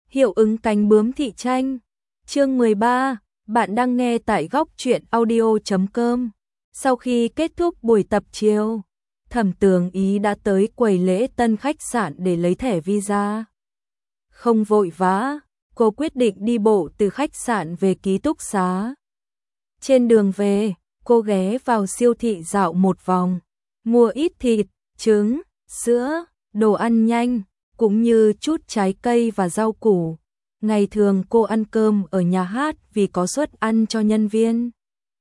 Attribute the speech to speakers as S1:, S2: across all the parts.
S1: Hiệu ứng cánh bướm thị tranh. Chương 13, bạn đang nghe tại góc truyện audio.com. Sau khi kết thúc buổi tập chiều, Thẩm Tường Ý đã tới quầy lễ tân khách sạn để lấy thẻ visa. Không vội vã, cô quyết định đi bộ từ khách sạn về ký túc xá. Trên đường về, cô ghé vào siêu thị dạo một vòng, mua ít thịt, trứng, sữa, đồ ăn nhanh, cũng như chút trái cây và rau củ. Ngày thường cô ăn cơm ở nhà hát vì có suất ăn cho nhân viên.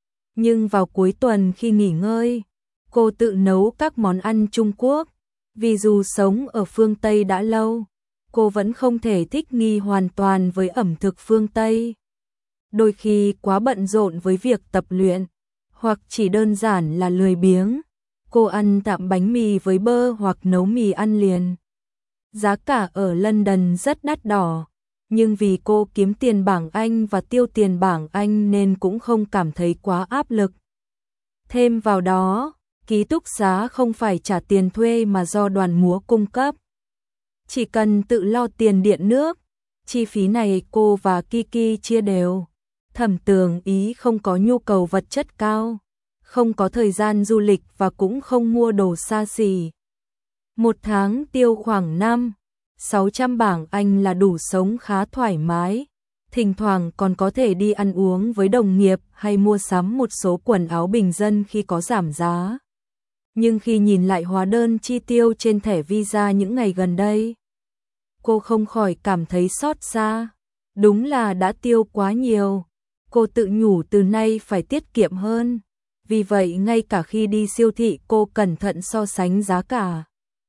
S1: Nhưng vào cuối tuần khi nghỉ ngơi, cô tự nấu các món ăn Trung Quốc. Vì dù sống ở phương Tây đã lâu, cô vẫn không thể thích nghi hoàn toàn với ẩm thực phương Tây. Đôi khi quá bận rộn với việc tập luyện, hoặc chỉ đơn giản là lười biếng, cô ăn tạm bánh mì với bơ hoặc nấu mì ăn liền. Giá cả ở London rất đắt đỏ, nhưng vì cô kiếm tiền bảng Anh và tiêu tiền bảng Anh nên cũng không cảm thấy quá áp lực. Thêm vào đó, ký túc xá không phải trả tiền thuê mà do đoàn múa cung cấp. Chỉ cần tự lo tiền điện nước, chi phí này cô và Kiki chia đều. Thẩm Tường Ý không có nhu cầu vật chất cao, không có thời gian du lịch và cũng không mua đồ xa xỉ. Một tháng tiêu khoảng 500-600 bảng Anh là đủ sống khá thoải mái, thỉnh thoảng còn có thể đi ăn uống với đồng nghiệp hay mua sắm một số quần áo bình dân khi có giảm giá. Nhưng khi nhìn lại hóa đơn chi tiêu trên thẻ visa những ngày gần đây, cô không khỏi cảm thấy xót xa, đúng là đã tiêu quá nhiều. Cô tự nhủ từ nay phải tiết kiệm hơn, vì vậy ngay cả khi đi siêu thị cô cẩn thận so sánh giá cả.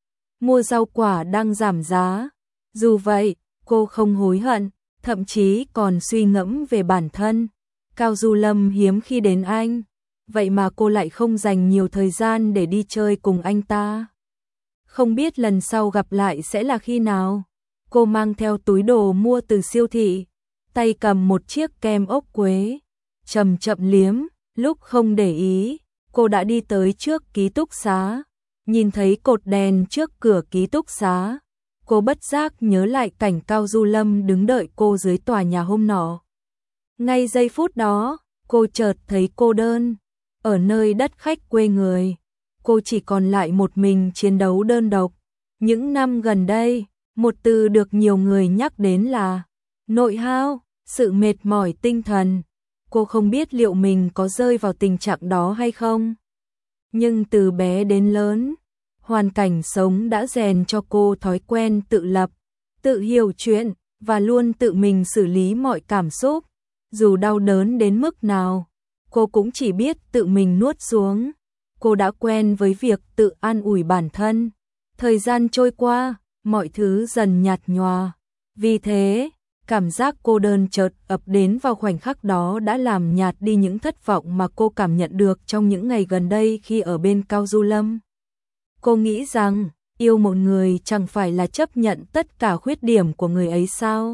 S1: Mua rau quả đang giảm giá. Dù vậy, cô không hối hận, thậm chí còn suy ngẫm về bản thân. Cao Du Lâm hiếm khi đến Anh, vậy mà cô lại không dành nhiều thời gian để đi chơi cùng anh ta. Không biết lần sau gặp lại sẽ là khi nào. Cô mang theo túi đồ mua từ siêu thị, tay cầm một chiếc kem ốc quế, chậm chậm liếm. Lúc không để ý, cô đã đi tới trước ký túc xá. Nhìn thấy cột đèn trước cửa ký túc xá, cô bất giác nhớ lại cảnh Cao Du Lâm đứng đợi cô dưới tòa nhà hôm nọ. Ngay giây phút đó, cô chợt thấy cô đơn. Ở nơi đất khách quê người, cô chỉ còn lại một mình chiến đấu đơn độc. Những năm gần đây, một từ được nhiều người nhắc đến là nội hao, sự mệt mỏi tinh thần. Cô không biết liệu mình có rơi vào tình trạng đó hay không. Nhưng từ bé đến lớn, hoàn cảnh sống đã rèn cho cô thói quen tự lập, tự hiểu chuyện và luôn tự mình xử lý mọi cảm xúc. Dù đau đớn đến mức nào, cô cũng chỉ biết tự mình nuốt xuống. Cô đã quen với việc tự an ủi bản thân. Thời gian trôi qua, mọi thứ dần nhạt nhòa. Vì thế, cảm giác cô đơn chợt ập đến vào khoảnh khắc đó đã làm nhạt đi những thất vọng mà cô cảm nhận được trong những ngày gần đây khi ở bên Cao Du Lâm. Cô nghĩ rằng, yêu một người chẳng phải là chấp nhận tất cả khuyết điểm của người ấy sao?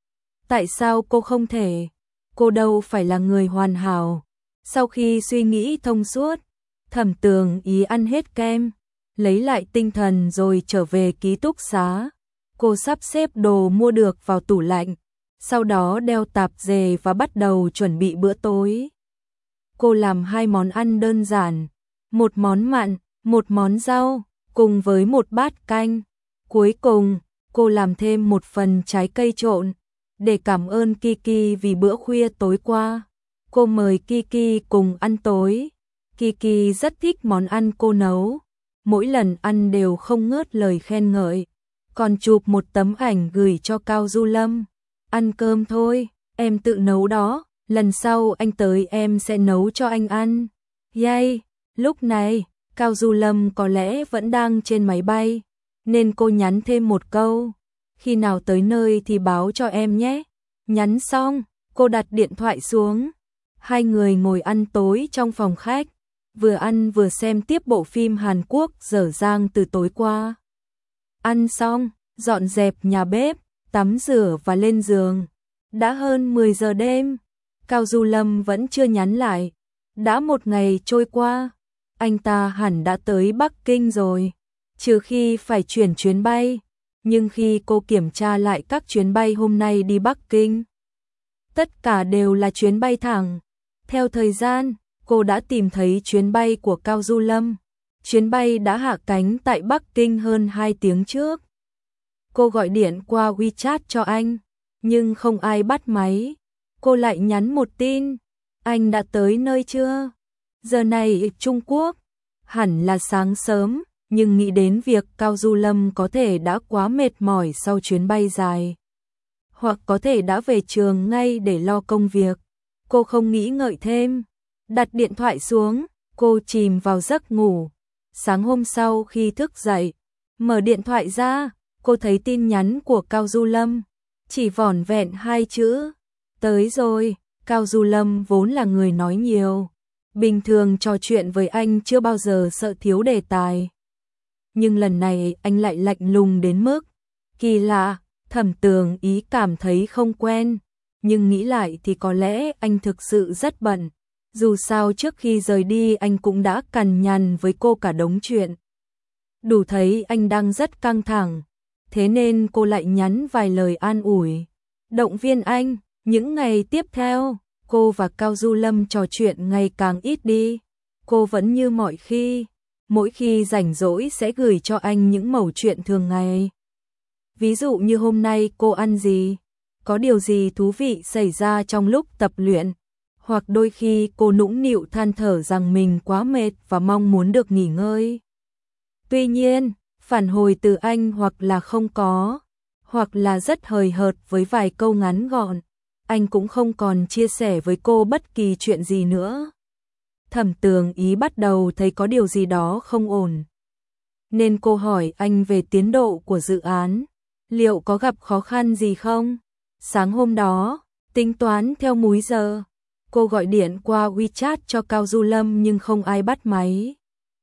S1: Tại sao cô không thể? Cô đâu phải là người hoàn hảo. Sau khi suy nghĩ thông suốt, Thẩm Tường Ý ăn hết kem, lấy lại tinh thần rồi trở về ký túc xá. Cô sắp xếp đồ mua được vào tủ lạnh, sau đó đeo tạp dề và bắt đầu chuẩn bị bữa tối. Cô làm 2 món ăn đơn giản, một món mặn, một món rau, cùng với một bát canh. Cuối cùng, cô làm thêm một phần trái cây trộn, để cảm ơn Kiki vì bữa khuya tối qua. Cô mời Kiki cùng ăn tối. Kiki rất thích món ăn cô nấu, mỗi lần ăn đều không ngớt lời khen ngợi, còn chụp một tấm ảnh gửi cho Cao Du Lâm. Ăn cơm thôi, em tự nấu đó, lần sau anh tới em sẽ nấu cho anh ăn. Yay! Lúc này, Cao Du Lâm có lẽ vẫn đang trên máy bay, nên cô nhắn thêm một câu. Khi nào tới nơi thì báo cho em nhé. Nhắn xong, cô đặt điện thoại xuống. Hai người ngồi ăn tối trong phòng khách, vừa ăn vừa xem tiếp bộ phim Hàn Quốc dở dang từ tối qua. Ăn xong, dọn dẹp nhà bếp, tắm rửa và lên giường. Đã hơn 10 giờ đêm, Cao Du Lâm vẫn chưa nhắn lại. Đã một ngày trôi qua, anh ta hẳn đã tới Bắc Kinh rồi, trừ khi phải chuyển chuyến bay. Nhưng khi cô kiểm tra lại các chuyến bay hôm nay đi Bắc Kinh, tất cả đều là chuyến bay thẳng. Theo thời gian, cô đã tìm thấy chuyến bay của Cao Du Lâm. Chuyến bay đã hạ cánh tại Bắc Kinh hơn 2 tiếng trước. Cô gọi điện qua WeChat cho anh, nhưng không ai bắt máy. Cô lại nhắn một tin, anh đã tới nơi chưa? Giờ này Trung Quốc, hẳn là sáng sớm, nhưng nghĩ đến việc Cao Du Lâm có thể đã quá mệt mỏi sau chuyến bay dài, hoặc có thể đã về trường ngay để lo công việc. Cô không nghĩ ngợi thêm, đặt điện thoại xuống, cô chìm vào giấc ngủ. Sáng hôm sau khi thức dậy, mở điện thoại ra, cô thấy tin nhắn của Cao Du Lâm, chỉ vỏn vẹn 2 chữ, tới rồi. Cao Du Lâm vốn là người nói nhiều, bình thường trò chuyện với anh chưa bao giờ sợ thiếu đề tài. Nhưng lần này anh lại lạnh lùng đến mức kỳ lạ. Thẩm Tường Ý cảm thấy không quen, nhưng nghĩ lại thì có lẽ anh thực sự rất bận. Dù sao trước khi rời đi anh cũng đã cằn nhằn với cô cả đống chuyện. Đủ thấy anh đang rất căng thẳng, thế nên cô lại nhắn vài lời an ủi, động viên anh. Những ngày tiếp theo, cô và Cao Du Lâm trò chuyện ngày càng ít đi. Cô vẫn như mọi khi, mỗi khi rảnh rỗi sẽ gửi cho anh những mẩu chuyện thường ngày. Ví dụ như hôm nay cô ăn gì, có điều gì thú vị xảy ra trong lúc tập luyện, hoặc đôi khi cô nũng nịu than thở rằng mình quá mệt và mong muốn được nghỉ ngơi. Tuy nhiên, phản hồi từ anh hoặc là không có, hoặc là rất hời hợt với vài câu ngắn gọn. Anh cũng không còn chia sẻ với cô bất kỳ chuyện gì nữa. Thẩm Tường Ý bắt đầu thấy có điều gì đó không ổn, nên cô hỏi anh về tiến độ của dự án, liệu có gặp khó khăn gì không? Sáng hôm đó, tính toán theo múi giờ, cô gọi điện qua WeChat cho Cao Du Lâm nhưng không ai bắt máy.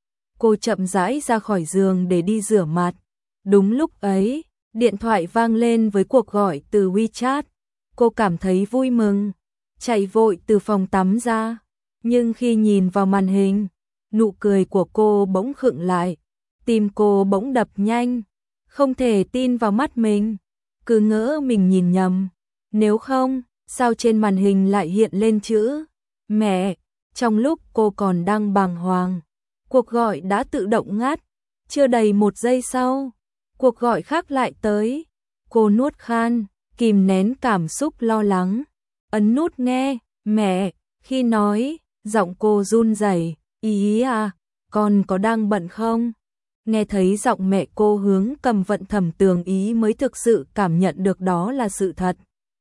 S1: Cô chậm rãi ra khỏi giường để đi rửa mặt. Đúng lúc ấy, điện thoại vang lên với cuộc gọi từ WeChat. Cô cảm thấy vui mừng, chạy vội từ phòng tắm ra. Nhưng khi nhìn vào màn hình, nụ cười của cô bỗng khựng lại, tim cô bỗng đập nhanh, không thể tin vào mắt mình, cứ ngỡ mình nhìn nhầm. Nếu không, sao trên màn hình lại hiện lên chữ mẹ? Trong lúc cô còn đang bàng hoàng, cuộc gọi đã tự động ngắt. Chưa đầy 1 giây sau, cuộc gọi khác lại tới. Cô nuốt khan, kìm nén cảm xúc lo lắng, ấn nút nghe. Mẹ, khi nói, giọng cô run rẩy. Ý à, con có đang bận không? Nghe thấy giọng mẹ cô Hướng Cầm Vận, Thẩm Tường Ý mới thực sự cảm nhận được đó là sự thật.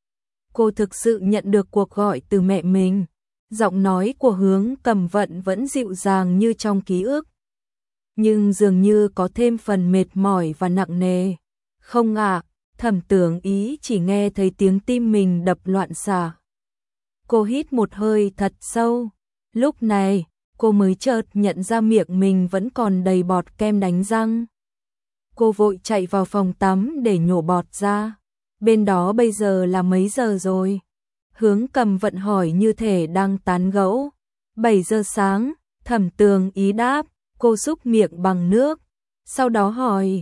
S1: Cô thực sự nhận được cuộc gọi từ mẹ mình. Giọng nói của Hướng Cầm Vận vẫn dịu dàng như trong ký ức, nhưng dường như có thêm phần mệt mỏi và nặng nề. Không ạ, Thẩm Tường Ý chỉ nghe thấy tiếng tim mình đập loạn xạ. Cô hít một hơi thật sâu. Lúc này, cô mới chợt nhận ra miệng mình vẫn còn đầy bọt kem đánh răng. Cô vội chạy vào phòng tắm để nhổ bọt ra. Bên đó bây giờ là mấy giờ rồi? Hướng Cầm Vận hỏi như thể đang tán gẫu. 7 giờ sáng, Thẩm Tường Ý đáp. Cô súc miệng bằng nước, sau đó hỏi,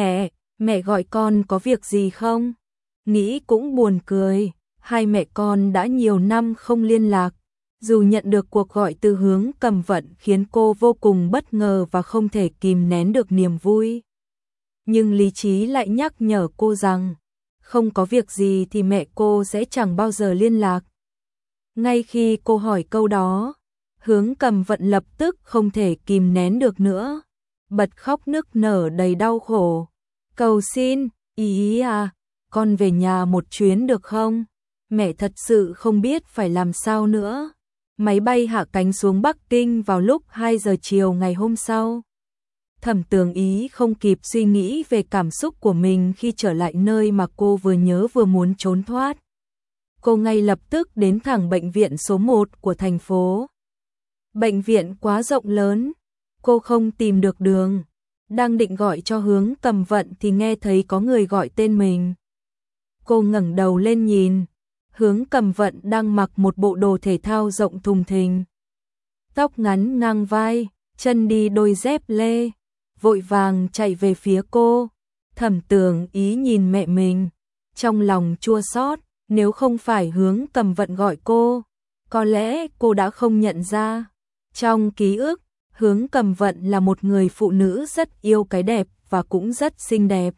S1: mẹ gọi con có việc gì không? Nghĩ cũng buồn cười, hai mẹ con đã nhiều năm không liên lạc. Dù nhận được cuộc gọi từ Hướng Cầm Vận khiến cô vô cùng bất ngờ và không thể kìm nén được niềm vui, nhưng lý trí lại nhắc nhở cô rằng không có việc gì thì mẹ cô sẽ chẳng bao giờ liên lạc. Ngay khi cô hỏi câu đó, Hướng Cầm Vận lập tức không thể kìm nén được nữa, bật khóc nức nở đầy đau khổ. Cầu xin, Ý à, con về nhà một chuyến được không? Mẹ thật sự không biết phải làm sao nữa. Máy bay hạ cánh xuống Bắc Kinh vào lúc 2 giờ chiều ngày hôm sau. Thẩm Tường Ý không kịp suy nghĩ về cảm xúc của mình khi trở lại nơi mà cô vừa nhớ vừa muốn trốn thoát. Cô ngay lập tức đến thẳng bệnh viện số 1 của thành phố. Bệnh viện quá rộng lớn, cô không tìm được đường. Đang định gọi cho Hướng Cầm Vận thì nghe thấy có người gọi tên mình. Cô ngẩng đầu lên nhìn, Hướng Cầm Vận đang mặc một bộ đồ thể thao rộng thùng thình, tóc ngắn ngang vai, chân đi đôi dép lê, vội vàng chạy về phía cô. Thẩm Tường Ý nhìn mẹ mình, trong lòng chua xót, nếu không phải Hướng Cầm Vận gọi cô, có lẽ cô đã không nhận ra. Trong ký ức, Hướng Cầm Vận là một người phụ nữ rất yêu cái đẹp và cũng rất xinh đẹp.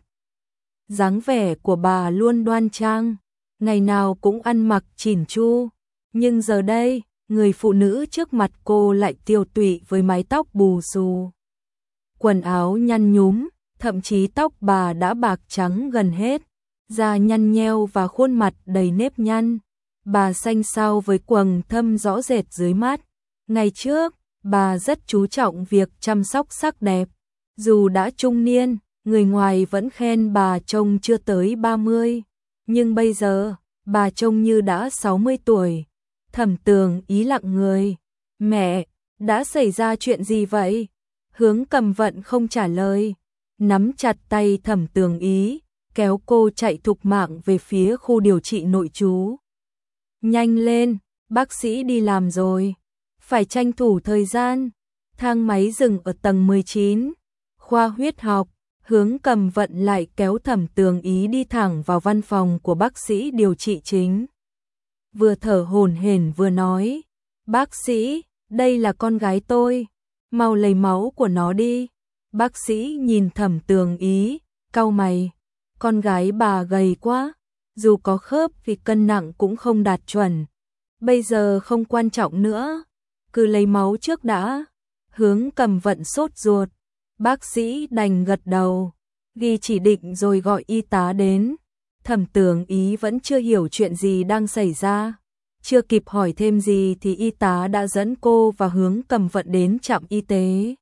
S1: Dáng vẻ của bà luôn đoan trang, ngày nào cũng ăn mặc chỉn chu, nhưng giờ đây, người phụ nữ trước mặt cô lại tiều tụy với mái tóc bù xù, quần áo nhăn nhúm, thậm chí tóc bà đã bạc trắng gần hết, da nhăn nheo và khuôn mặt đầy nếp nhăn. Bà xanh xao với quầng thâm rõ rệt dưới mắt. Ngày trước, bà rất chú trọng việc chăm sóc sắc đẹp. Dù đã trung niên, người ngoài vẫn khen bà trông chưa tới 30. Nhưng bây giờ, bà trông như đã 60 tuổi. Thẩm Tường Ý lặng người. Mẹ, đã xảy ra chuyện gì vậy? Hướng Cầm Vận không trả lời. Nắm chặt tay Thẩm Tường Ý, kéo cô chạy thục mạng về phía khu điều trị nội trú. Nhanh lên, bác sĩ đi làm rồi. Phải tranh thủ thời gian. Thang máy dừng ở tầng 19. Khoa huyết học. Hướng Cầm Vận lại kéo Thẩm Tường Ý đi thẳng vào văn phòng của bác sĩ điều trị chính. Vừa thở hổn hển vừa nói, bác sĩ, đây là con gái tôi, mau lấy máu của nó đi. Bác sĩ nhìn Thẩm Tường Ý, cau mày, con gái bà gầy quá, dù có khớp thì cân nặng cũng không đạt chuẩn. Bây giờ không quan trọng nữa, cứ lấy máu trước đã. Hướng Cầm Vận sốt ruột, bác sĩ đành gật đầu, ghi chỉ định rồi gọi y tá đến. Thẩm Tường Ý vẫn chưa hiểu chuyện gì đang xảy ra. Chưa kịp hỏi thêm gì thì y tá đã dẫn cô và Hướng Cầm Vận đến trạm y tế.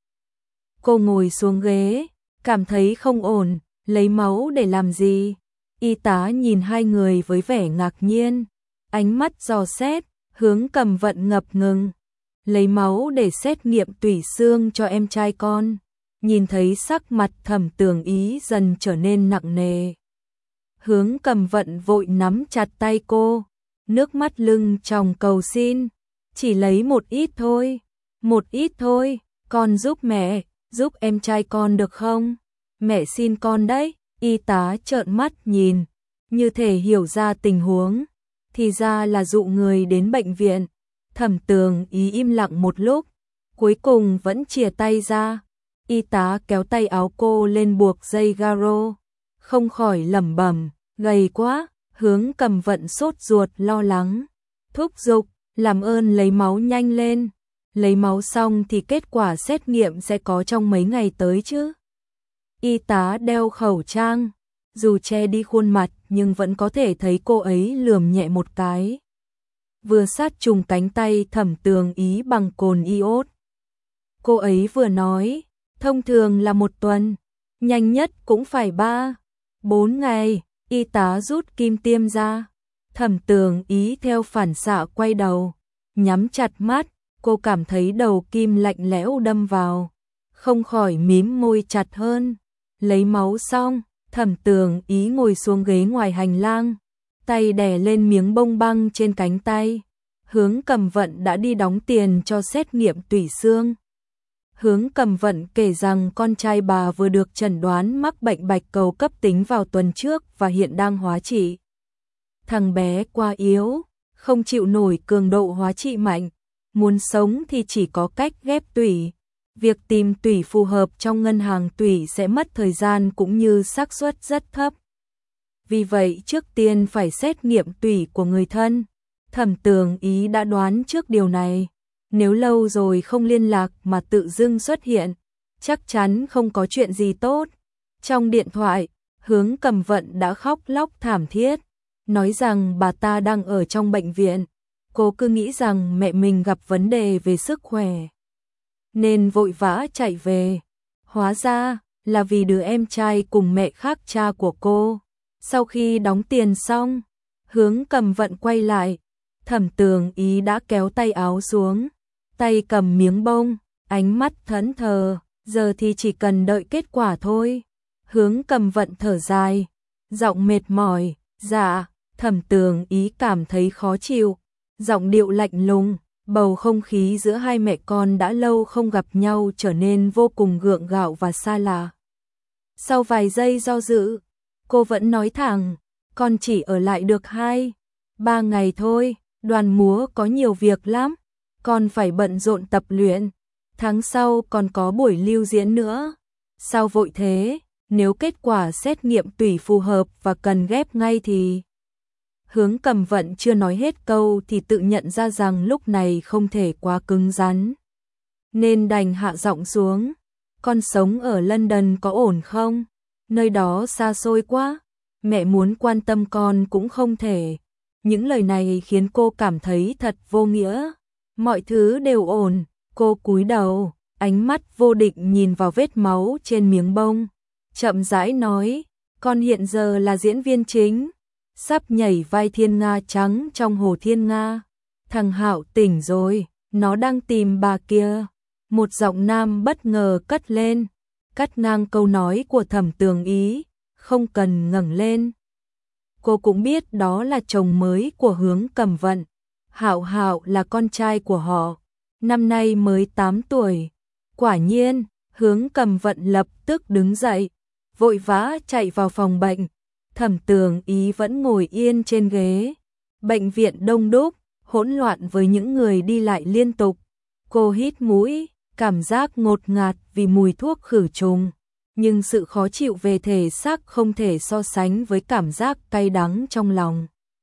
S1: Cô ngồi xuống ghế, cảm thấy không ổn, lấy máu để làm gì? Y tá nhìn hai người với vẻ ngạc nhiên, ánh mắt dò xét. Hướng Cầm Vận ngập ngừng, lấy máu để xét nghiệm tủy xương cho em trai con. Nhìn thấy sắc mặt Thẩm Tường Ý dần trở nên nặng nề, Hướng Cầm Vận vội nắm chặt tay cô, nước mắt lưng tròng cầu xin, chỉ lấy một ít thôi, con giúp mẹ, giúp em trai con được không? Mẹ xin con đấy. Y tá trợn mắt nhìn, như thể hiểu ra tình huống, thì ra là dụ người đến bệnh viện. Thẩm Tường Ý im lặng một lúc, cuối cùng vẫn chìa tay ra. Y tá kéo tay áo cô lên buộc dây garo, không khỏi lẩm bẩm, gầy quá. Hướng Cầm Vận sốt ruột lo lắng, thúc giục, làm ơn lấy máu nhanh lên. Lấy máu xong thì kết quả xét nghiệm sẽ có trong mấy ngày tới chứ. Y tá đeo khẩu trang, dù che đi khuôn mặt nhưng vẫn có thể thấy cô ấy lườm nhẹ một cái. Vừa sát trùng cánh tay Thẩm Tường Ý bằng cồn iốt. Cô ấy vừa nói, thông thường là 1 tuần, nhanh nhất cũng phải 3-4 ngày. Y tá rút kim tiêm ra. Thẩm Tường Ý theo phản xạ quay đầu, nhắm chặt mắt, cô cảm thấy đầu kim lạnh lẽo đâm vào, không khỏi mím môi chặt hơn. Lấy máu xong, Thẩm Tường Ý ngồi xuống ghế ngoài hành lang, tay đè lên miếng bông băng trên cánh tay. Hướng Cầm Vận đã đi đóng tiền cho xét nghiệm tủy xương. Hướng Cầm Vận kể rằng con trai bà vừa được chẩn đoán mắc bệnh bạch cầu cấp tính vào tuần trước và hiện đang hóa trị. Thằng bé quá yếu, không chịu nổi cường độ hóa trị mạnh, muốn sống thì chỉ có cách ghép tủy. Việc tìm tủy phù hợp trong ngân hàng tủy sẽ mất thời gian cũng như xác suất rất thấp. Vì vậy trước tiên phải xét nghiệm tủy của người thân. Thẩm Tường Ý đã đoán trước điều này. Nếu lâu rồi không liên lạc mà tự dưng xuất hiện, chắc chắn không có chuyện gì tốt. Trong điện thoại, Hướng Cầm Vận đã khóc lóc thảm thiết, nói rằng bà ta đang ở trong bệnh viện. Cô cứ nghĩ rằng mẹ mình gặp vấn đề về sức khỏe, nên vội vã chạy về. Hóa ra là vì đứa em trai cùng mẹ khác cha của cô. Sau khi đóng tiền xong, Hướng Cầm Vận quay lại, Thẩm Tường Ý đã kéo tay áo xuống, tay cầm miếng bông, ánh mắt thẫn thờ, giờ thì chỉ cần đợi kết quả thôi. Hướng Cầm Vận thở dài, giọng mệt mỏi, dạ. Thẩm Tường Ý cảm thấy khó chịu, giọng điệu lạnh lùng, bầu không khí giữa hai mẹ con đã lâu không gặp nhau trở nên vô cùng gượng gạo và xa lạ. Sau vài giây do dự, cô vẫn nói thẳng, con chỉ ở lại được 2-3 ngày thôi, đoàn múa có nhiều việc lắm, con phải bận rộn tập luyện, tháng sau còn có buổi lưu diễn nữa. Sao vội thế, nếu kết quả xét nghiệm tủy phù hợp và cần ghép ngay thì... Hướng Cầm Vận chưa nói hết câu thì tự nhận ra rằng lúc này không thể quá cứng rắn, nên đành hạ giọng xuống. Con sống ở London có ổn không? Nơi đó xa xôi quá, mẹ muốn quan tâm con cũng không thể. Những lời này khiến cô cảm thấy thật vô nghĩa. Mọi thứ đều ổn, cô cúi đầu, ánh mắt vô định nhìn vào vết máu trên miếng bông, chậm rãi nói, con hiện giờ là diễn viên chính, sắp nhảy vai Thiên Nga trắng trong Hồ Thiên Nga. Thằng Hạo tỉnh rồi, nó đang tìm bà kia. Một giọng nam bất ngờ cất lên, cắt ngang câu nói của Thẩm Tường Ý, không cần ngẩng lên. Cô cũng biết đó là chồng mới của Hướng Cầm Vận. Hạo Hạo là con trai của họ, năm nay mới 8 tuổi. Quả nhiên, Hướng Cầm Vận lập tức đứng dậy, vội vã chạy vào phòng bệnh. Thẩm Tường Ý vẫn ngồi yên trên ghế. Bệnh viện đông đúc, hỗn loạn với những người đi lại liên tục. Cô hít mũi, cảm giác ngột ngạt vì mùi thuốc khử trùng, nhưng sự khó chịu về thể xác không thể so sánh với cảm giác cay đắng trong lòng.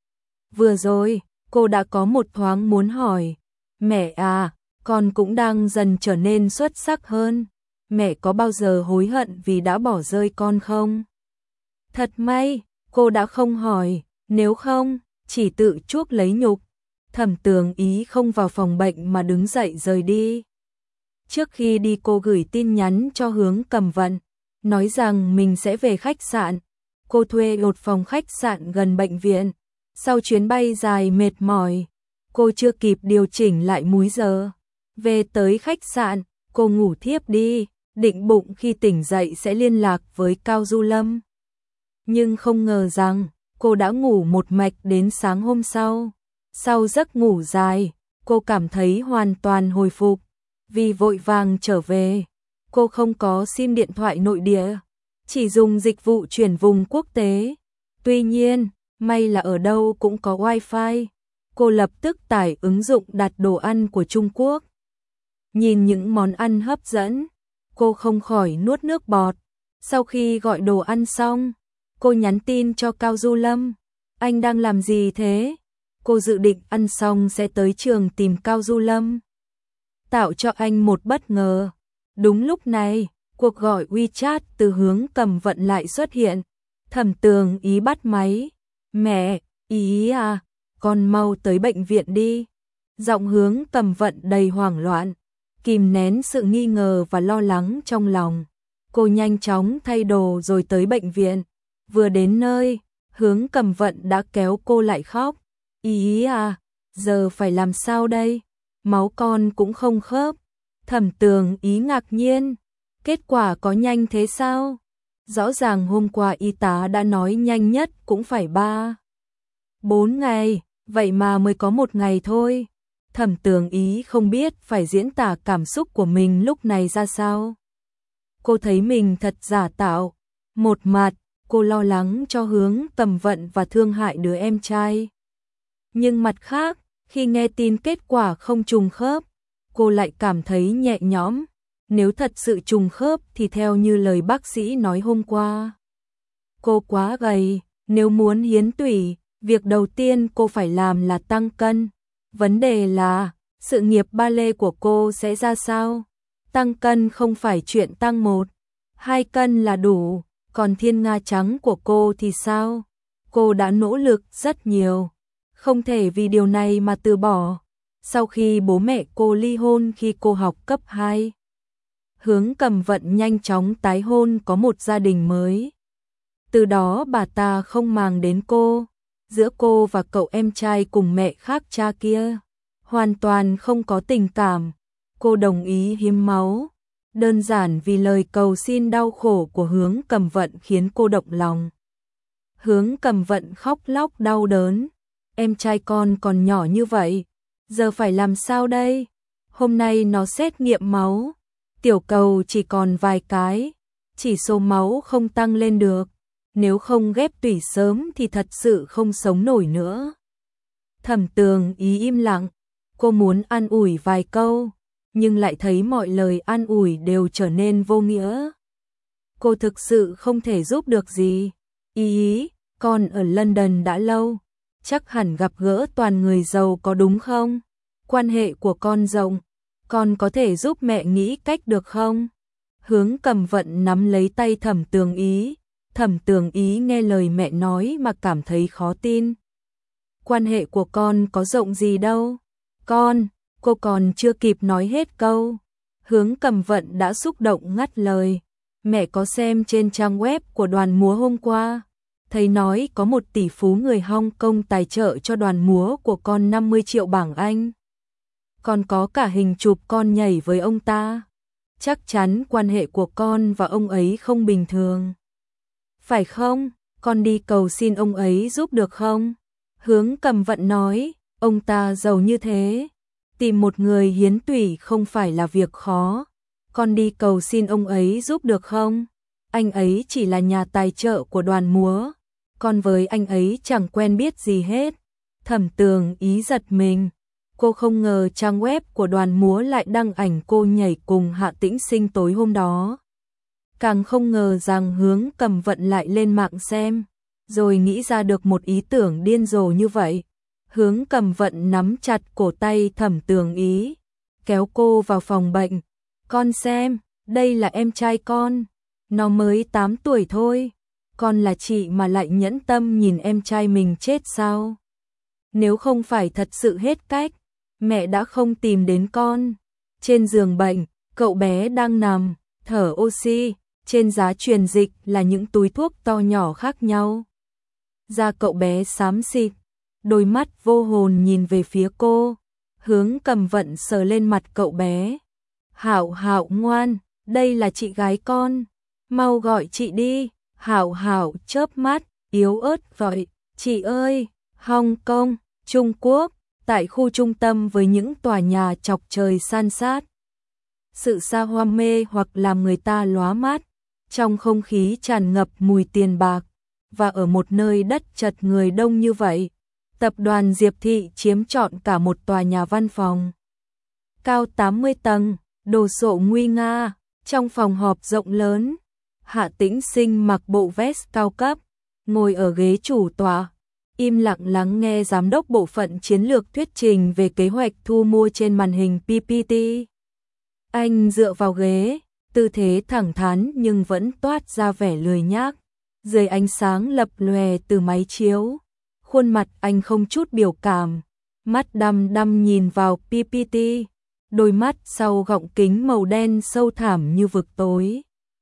S1: Vừa rồi, cô đã có một thoáng muốn hỏi, mẹ à, con cũng đang dần trở nên xuất sắc hơn, mẹ có bao giờ hối hận vì đã bỏ rơi con không? Thật may, cô đã không hỏi, nếu không, chỉ tự chuốc lấy nhục. Thẩm Tường Ý không vào phòng bệnh mà đứng dậy rời đi. Trước khi đi cô gửi tin nhắn cho Hướng Cầm Vận, nói rằng mình sẽ về khách sạn. Cô thuê một phòng khách sạn gần bệnh viện. Sau chuyến bay dài mệt mỏi, cô chưa kịp điều chỉnh lại múi giờ. Về tới khách sạn, cô ngủ thiếp đi, định bụng khi tỉnh dậy sẽ liên lạc với Cao Du Lâm. Nhưng không ngờ rằng, cô đã ngủ một mạch đến sáng hôm sau. Sau giấc ngủ dài, cô cảm thấy hoàn toàn hồi phục. Vì vội vàng trở về, cô không có sim điện thoại nội địa, chỉ dùng dịch vụ chuyển vùng quốc tế. Tuy nhiên, may là ở đâu cũng có wifi. Cô lập tức tải ứng dụng đặt đồ ăn của Trung Quốc. Nhìn những món ăn hấp dẫn, cô không khỏi nuốt nước bọt. Sau khi gọi đồ ăn xong, cô nhắn tin cho Cao Du Lâm. Anh đang làm gì thế? Cô dự định ăn xong sẽ tới trường tìm Cao Du Lâm, tạo cho anh một bất ngờ. Đúng lúc này, cuộc gọi WeChat từ Hướng Cầm Vận lại xuất hiện. Thẩm Tường Ý bắt máy. Mẹ, Ý à, con mau tới bệnh viện đi. Giọng Hướng Cầm Vận đầy hoảng loạn, kìm nén sự nghi ngờ và lo lắng trong lòng. Cô nhanh chóng thay đồ rồi tới bệnh viện. Vừa đến nơi, Hướng Cầm Vận đã kéo cô lại khóc. Ý à, giờ phải làm sao đây? Máu con cũng không khớp. Thẩm Tường Ý ngạc nhiên. Kết quả có nhanh thế sao? Rõ ràng hôm qua y tá đã nói nhanh nhất cũng phải 3-4 ngày, vậy mà mới có 1 ngày thôi. Thẩm Tường Ý không biết phải diễn tả cảm xúc của mình lúc này ra sao. Cô thấy mình thật giả tạo. Một mặt, cô lo lắng cho Hướng Cầm Vận và thương hại đứa em trai. Nhưng mặt khác, khi nghe tin kết quả không trùng khớp, cô lại cảm thấy nhẹ nhõm. Nếu thật sự trùng khớp thì theo như lời bác sĩ nói hôm qua, cô quá gầy, nếu muốn hiến tủy, việc đầu tiên cô phải làm là tăng cân. Vấn đề là, sự nghiệp ballet của cô sẽ ra sao? Tăng cân không phải chuyện tăng 1-2 cân là đủ, còn Thiên Nga trắng của cô thì sao? Cô đã nỗ lực rất nhiều, không thể vì điều này mà từ bỏ. Sau khi bố mẹ cô ly hôn khi cô học cấp 2, Hướng Cầm Vận nhanh chóng tái hôn có một gia đình mới. Từ đó bà ta không màng đến cô. Giữa cô và cậu em trai cùng mẹ khác cha kia, hoàn toàn không có tình cảm. Cô đồng ý hiến máu, đơn giản vì lời cầu xin đau khổ của Hướng Cầm Vận khiến cô động lòng. Hướng Cầm Vận khóc lóc đau đớn. Em trai con còn nhỏ như vậy, giờ phải làm sao đây? Hôm nay nó xét nghiệm máu, tiểu cầu chỉ còn vài cái. chỉ số máu không tăng lên được, nếu không ghép tủy sớm thì thật sự không sống nổi nữa. Thẩm Tường Ý im lặng, cô muốn an ủi vài câu, nhưng lại thấy mọi lời an ủi đều trở nên vô nghĩa. Cô thực sự không thể giúp được gì. Ý, con ở London đã lâu, chắc hẳn gặp gỡ toàn người giàu có đúng không? Quan hệ của con rộng, con có thể giúp mẹ nghĩ cách được không? Hướng Cầm Vận nắm lấy tay Thẩm Tường Ý. Thẩm Tường Ý nghe lời mẹ nói mà cảm thấy khó tin. Quan hệ của con có rộng gì đâu. Cô còn chưa kịp nói hết câu. Hướng Cầm Vận đã xúc động ngắt lời. Mẹ có xem trên trang web của đoàn múa hôm qua. Thầy nói có một tỷ phú người Hong Kong tài trợ cho đoàn múa của con 50 triệu bảng Anh. Còn có cả hình chụp con nhảy với ông ta. Chắc chắn quan hệ của con và ông ấy không bình thường. Phải không? Con đi cầu xin ông ấy giúp được không? Hướng Cầm Vận nói, ông ta giàu như thế, tìm một người hiến tủy không phải là việc khó. Con đi cầu xin ông ấy giúp được không? Anh ấy chỉ là nhà tài trợ của đoàn múa, con với anh ấy chẳng quen biết gì hết. Thẩm Tường Ý giật mình, cô không ngờ trang web của đoàn múa lại đăng ảnh cô nhảy cùng Hạ Tĩnh Sinh tối hôm đó. Càng không ngờ rằng Hướng Cầm Vận lại lên mạng xem, rồi nghĩ ra được một ý tưởng điên rồ như vậy. Hướng Cầm Vận nắm chặt cổ tay Thẩm Tường Ý, kéo cô vào phòng bệnh. Con xem, đây là em trai con, nó mới 8 tuổi thôi. Con là chị mà lại nhẫn tâm nhìn em trai mình chết sao? Nếu không phải thật sự hết cách, mẹ đã không tìm đến con. Trên giường bệnh, cậu bé đang nằm, thở oxy, trên giá truyền dịch là những túi thuốc to nhỏ khác nhau. Da cậu bé xám xịt, đôi mắt vô hồn nhìn về phía cô. Hướng Cầm Vận sờ lên mặt cậu bé. Hạo Hạo ngoan, đây là chị gái con, mau gọi chị đi. Hạo Hạo chớp mắt, yếu ớt gọi, chị ơi. Hong Kong, Trung Quốc, tại khu trung tâm với những tòa nhà chọc trời san sát. Sự xa hoa mê hoặc làm người ta lóa mắt, trong không khí tràn ngập mùi tiền bạc, và ở một nơi đất chật người đông như vậy, tập đoàn Diệp Thị chiếm trọn cả một tòa nhà văn phòng. Cao 80 tầng, đồ sộ nguy nga, trong phòng họp rộng lớn, Hạ Tĩnh Sinh mặc bộ vest cao cấp, ngồi ở ghế chủ tọa, im lặng lắng nghe giám đốc bộ phận chiến lược thuyết trình về kế hoạch thu mua trên màn hình PPT. Anh dựa vào ghế, tư thế thẳng thắn nhưng vẫn toát ra vẻ lười nhác, dưới ánh sáng lập lòe từ máy chiếu. Khuôn mặt anh không chút biểu cảm, mắt đăm đăm nhìn vào PPT, đôi mắt sau gọng kính màu đen sâu thẳm như vực tối.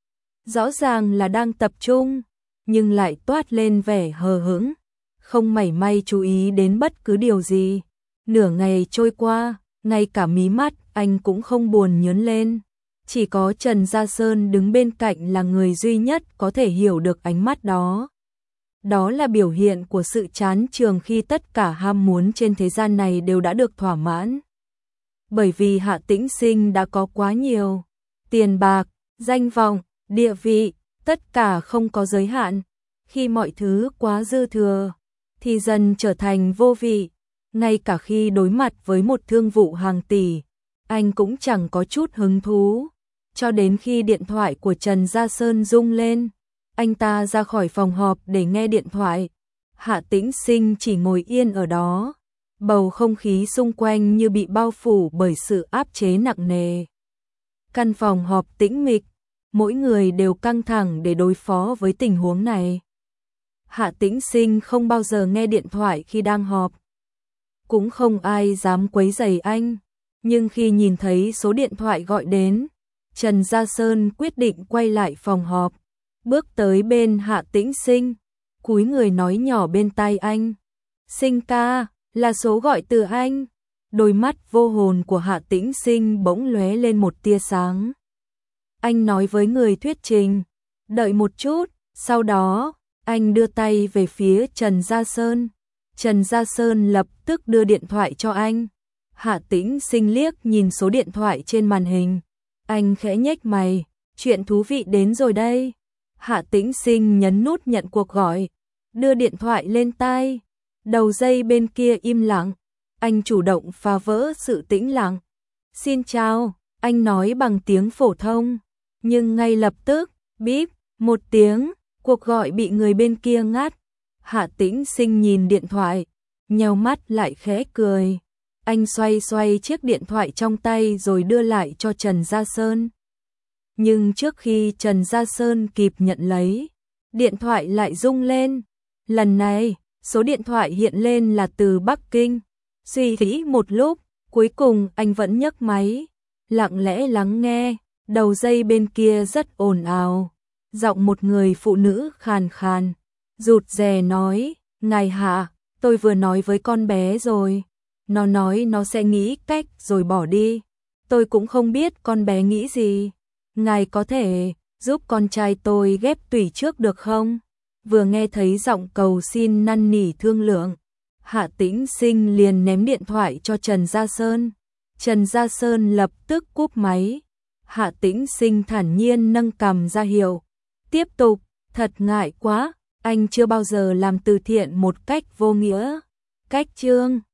S1: Rõ ràng là đang tập trung, nhưng lại toát lên vẻ hờ hững, không mảy may chú ý đến bất cứ điều gì. Nửa ngày trôi qua, ngay cả mí mắt anh cũng không buồn nhớn lên. Chỉ có Trần Gia Sơn đứng bên cạnh là người duy nhất có thể hiểu được ánh mắt đó. Đó là biểu hiện của sự chán chường khi tất cả ham muốn trên thế gian này đều đã được thỏa mãn. Bởi vì Hạ Tĩnh Sinh đã có quá nhiều. Tiền bạc, danh vọng, địa vị, tất cả không có giới hạn. Khi mọi thứ quá dư thừa, thì dần trở thành vô vị. Ngay cả khi đối mặt với một thương vụ hàng tỷ, anh cũng chẳng có chút hứng thú. Cho đến khi điện thoại của Trần Gia Sơn rung lên, anh ta ra khỏi phòng họp để nghe điện thoại. Hạ Tĩnh Sinh chỉ ngồi yên ở đó, bầu không khí xung quanh như bị bao phủ bởi sự áp chế nặng nề. Căn phòng họp tĩnh mịch, mỗi người đều căng thẳng để đối phó với tình huống này. Hạ Tĩnh Sinh không bao giờ nghe điện thoại khi đang họp, cũng không ai dám quấy rầy anh, nhưng khi nhìn thấy số điện thoại gọi đến, Trần Gia Sơn quyết định quay lại phòng họp, bước tới bên Hạ Tĩnh Sinh, cúi người nói nhỏ bên tai anh. Sinh ca, là số gọi từ anh. Đôi mắt vô hồn của Hạ Tĩnh Sinh bỗng lóe lên một tia sáng. Anh nói với người thuyết trình, đợi một chút, sau đó, anh đưa tay về phía Trần Gia Sơn. Trần Gia Sơn lập tức đưa điện thoại cho anh. Hạ Tĩnh Sinh liếc nhìn số điện thoại trên màn hình. Anh khẽ nhếch mày, chuyện thú vị đến rồi đây. Hạ Tĩnh Sinh nhấn nút nhận cuộc gọi, đưa điện thoại lên tai. Đầu dây bên kia im lặng, anh chủ động phá vỡ sự tĩnh lặng. Xin chào, anh nói bằng tiếng phổ thông, nhưng ngay lập tức, bíp, một tiếng, cuộc gọi bị người bên kia ngắt. Hạ Tĩnh Sinh nhìn điện thoại, nheo mắt lại khẽ cười. Anh xoay xoay chiếc điện thoại trong tay rồi đưa lại cho Trần Gia Sơn. Nhưng trước khi Trần Gia Sơn kịp nhận lấy, điện thoại lại rung lên. Lần này, số điện thoại hiện lên là từ Bắc Kinh. Suy nghĩ một lúc, cuối cùng anh vẫn nhấc máy, lặng lẽ lắng nghe. Đầu dây bên kia rất ồn ào, giọng một người phụ nữ khàn khàn, rụt rè nói, ngài Hạ, tôi vừa nói với con bé rồi, nó nói nó sẽ nghĩ cách rồi bỏ đi, tôi cũng không biết con bé nghĩ gì, ngài có thể giúp con trai tôi ghép tủy trước được không? Vừa nghe thấy giọng cầu xin năn nỉ thương lượng, Hạ Tĩnh Sinh liền ném điện thoại cho Trần Gia Sơn. Trần Gia Sơn lập tức cúp máy. Hạ Tĩnh Sinh thản nhiên nâng cằm ra hiệu. Tiếp tục, thật ngại quá, anh chưa bao giờ làm từ thiện một cách vô nghĩa. Cách chương